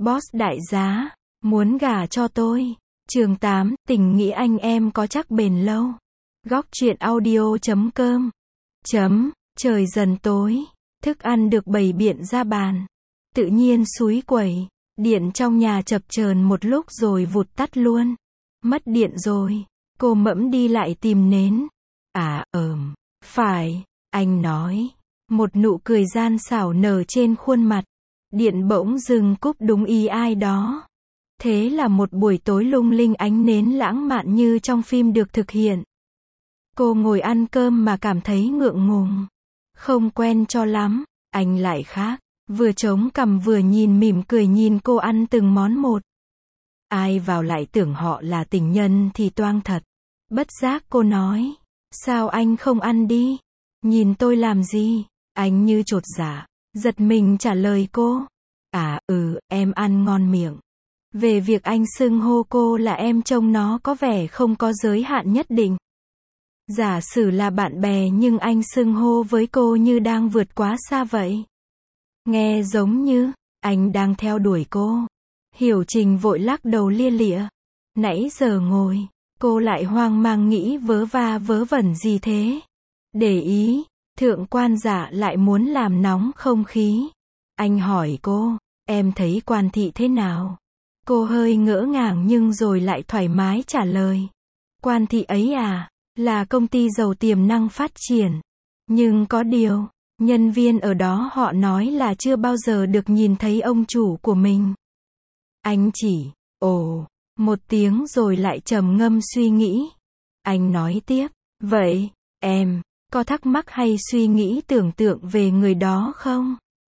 Boss đại giá, muốn gả cho tôi. Chương 8, tình nghĩa anh em có chắc bền lâu. Góc truyện audio.com. Trời dần tối, thức ăn được bày biện ra bàn. Tự nhiên xúi quẩy, điện trong nhà chập chờn một lúc rồi vụt tắt luôn. Mất điện rồi, cô mẫm đi lại tìm nến. Phải, anh nói. Một nụ cười gian xảo nở trên khuôn mặt. Điện bỗng dừng cúp đúng ý ai đó. Thế là một buổi tối lung linh ánh nến lãng mạn như trong phim được thực hiện. Cô ngồi ăn cơm mà cảm thấy ngượng ngùng. Không quen cho lắm, anh lại khác. Vừa chống cằm vừa nhìn mỉm cười nhìn cô ăn từng món một. Ai vào lại tưởng họ là tình nhân thì toang thật. Bất giác cô nói. Sao anh không ăn đi? Nhìn tôi làm gì? Anh như chột dạ. Giật mình trả lời cô. Em ăn ngon miệng. Về việc anh xưng hô cô là em trông nó có vẻ không có giới hạn nhất định. Giả sử là bạn bè nhưng anh xưng hô với cô như đang vượt quá xa vậy. Nghe giống như, anh đang theo đuổi cô. Hiểu Trình vội lắc đầu lia lịa. Nãy giờ ngồi, cô lại hoang mang nghĩ vớ va vớ vẩn gì thế. Để ý, thượng quan giả lại muốn làm nóng không khí. Anh hỏi cô, em thấy Quan Thị thế nào? Cô hơi ngỡ ngàng nhưng rồi lại thoải mái trả lời. Quan Thị ấy là công ty giàu tiềm năng phát triển. Nhưng có điều, nhân viên ở đó họ nói là chưa bao giờ được nhìn thấy ông chủ của mình. Anh chỉ, một tiếng rồi lại trầm ngâm suy nghĩ. Anh nói tiếp, vậy, em, có thắc mắc hay suy nghĩ tưởng tượng về người đó không?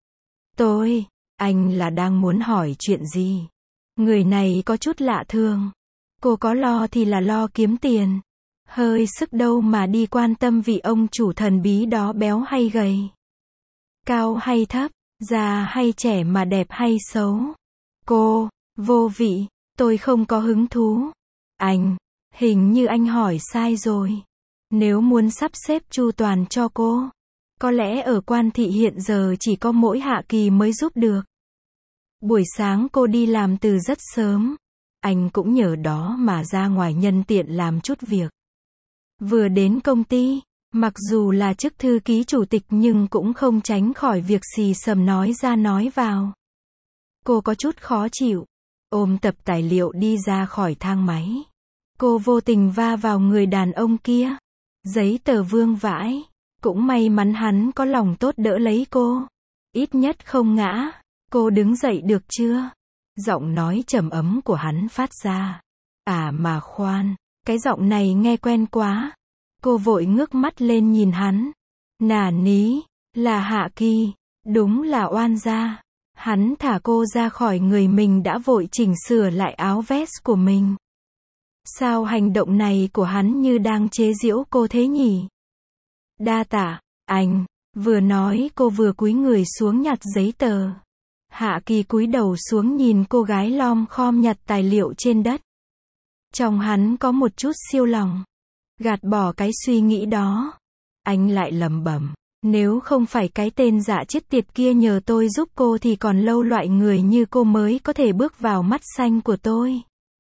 Anh là đang muốn hỏi chuyện gì? Người này có chút lạ thường. Cô có lo thì là lo kiếm tiền. Hơi sức đâu mà đi quan tâm vị ông chủ thần bí đó béo hay gầy. Cao hay thấp, già hay trẻ mà đẹp hay xấu. Cô, vô vị, tôi không có hứng thú. Anh, hình như anh hỏi sai rồi. Nếu muốn sắp xếp chu toàn cho cô, có lẽ ở Quan Thị hiện giờ chỉ có mỗi Hạ Kỳ mới giúp được. Buổi sáng cô đi làm từ rất sớm. Anh cũng nhờ đó mà ra ngoài nhân tiện làm chút việc. Vừa đến công ty, mặc dù là chức thư ký chủ tịch nhưng cũng không tránh khỏi việc xì xầm nói ra nói vào. Cô có chút khó chịu, ôm tập tài liệu đi ra khỏi thang máy. Cô vô tình va vào người đàn ông kia. Giấy tờ vương vãi. Cũng may mắn hắn có lòng tốt đỡ lấy cô. Ít nhất không ngã. Cô đứng dậy được chưa? Giọng nói trầm ấm của hắn phát ra. Mà khoan, cái giọng này nghe quen quá. Cô vội ngước mắt lên nhìn hắn. Nà ní, là Hạ Kỳ, đúng là oan gia. Hắn thả cô ra khỏi người mình đã vội chỉnh sửa lại áo vest của mình. Sao hành động này của hắn như đang chế giễu cô thế nhỉ? Đa tạ, anh. Vừa nói cô vừa cúi người xuống nhặt giấy tờ. Hạ Kỳ cúi đầu xuống nhìn cô gái lom khom nhặt tài liệu trên đất. Trong hắn có một chút siêu lòng. Gạt bỏ cái suy nghĩ đó. Anh lại lẩm bẩm. Nếu không phải cái tên dạ chết tiệt kia nhờ tôi giúp cô thì còn lâu loại người như cô mới có thể bước vào mắt xanh của tôi.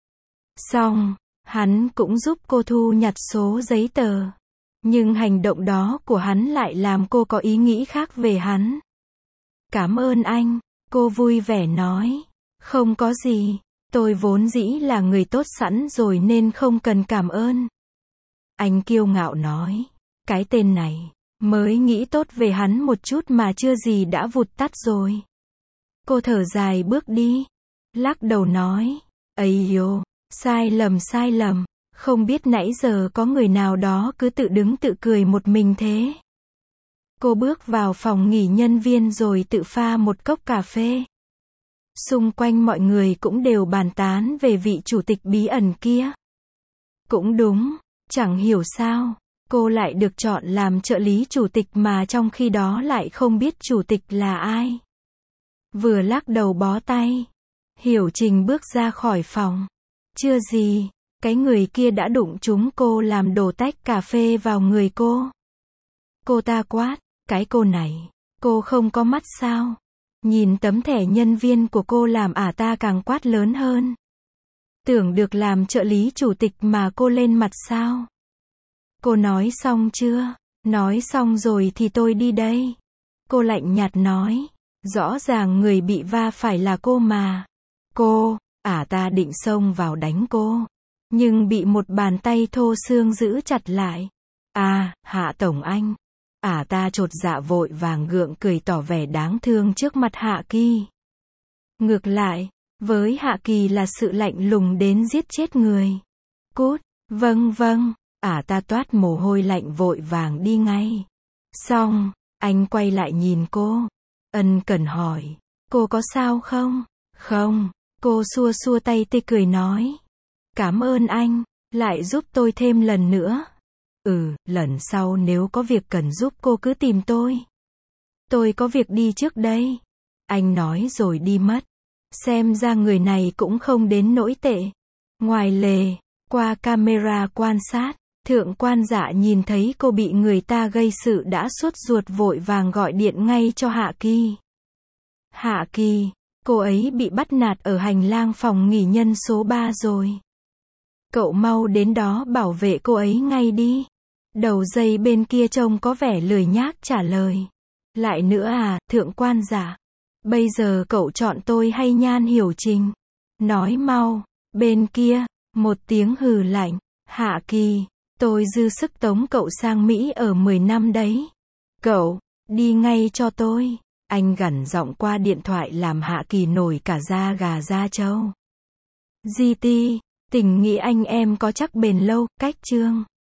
Xong, hắn cũng giúp cô thu nhặt số giấy tờ. Nhưng hành động đó của hắn lại làm cô có ý nghĩ khác về hắn. Cảm ơn anh, cô vui vẻ nói. Không có gì, tôi vốn dĩ là người tốt sẵn rồi nên không cần cảm ơn. Anh kiêu ngạo nói. Cái tên này, mới nghĩ tốt về hắn một chút mà chưa gì đã vụt tắt rồi. Cô thở dài bước đi. Lắc đầu nói. Sai lầm. Không biết nãy giờ có người nào đó cứ tự đứng tự cười một mình thế. Cô bước vào phòng nghỉ nhân viên rồi tự pha một cốc cà phê. Xung quanh mọi người cũng đều bàn tán về vị chủ tịch bí ẩn kia. Cũng đúng, chẳng hiểu sao, cô lại được chọn làm trợ lý chủ tịch mà trong khi đó lại không biết chủ tịch là ai. Vừa lắc đầu bó tay, Hiểu Trình bước ra khỏi phòng. Chưa gì, cái người kia đã đụng trúng cô làm đổ tách cà phê vào người cô. Cô ta quát, cái cô này, cô không có mắt sao? Nhìn tấm thẻ nhân viên của cô làm ta càng quát lớn hơn. Tưởng được làm trợ lý chủ tịch mà cô lên mặt sao? Cô nói xong chưa? Nói xong rồi thì tôi đi đây. Cô lạnh nhạt nói. Rõ ràng người bị va phải là cô mà. Cô, ta định xông vào đánh cô. Nhưng bị một bàn tay thô xương giữ chặt lại. Hạ tổng anh. Ta chột dạ vội vàng gượng cười tỏ vẻ đáng thương trước mặt Hạ Kỳ. Ngược lại, với Hạ Kỳ là sự lạnh lùng đến giết chết người. Cút, vâng, ta toát mồ hôi lạnh vội vàng đi ngay. Xong, anh quay lại nhìn cô. Ân cần hỏi, cô có sao không? Không, cô xua xua tay tê cười nói. Cảm ơn anh, lại giúp tôi thêm lần nữa. Lần sau nếu có việc cần giúp cô cứ tìm tôi. Tôi có việc đi trước đây. Anh nói rồi đi mất. Xem ra người này cũng không đến nỗi tệ. Ngoài lề, qua camera quan sát, thượng quan Dạ nhìn thấy cô bị người ta gây sự đã sốt ruột vội vàng gọi điện ngay cho Hạ Kỳ. Hạ Kỳ, cô ấy bị bắt nạt ở hành lang phòng nghỉ nhân số 3 rồi. Cậu mau đến đó bảo vệ cô ấy ngay đi. Đầu dây bên kia trông có vẻ lười nhác trả lời. Lại nữa thượng quan Dạ. Bây giờ cậu chọn tôi hay Nhan Hiểu Trình? Nói mau. Bên kia, một tiếng hừ lạnh. Hạ Kỳ, tôi dư sức tống cậu sang Mỹ ở 10 năm đấy. Cậu, đi ngay cho tôi. Anh gằn giọng qua điện thoại làm Hạ Kỳ nổi cả da gà da trâu. GT, tình nghĩa anh em có chắc bền lâu, cách chương.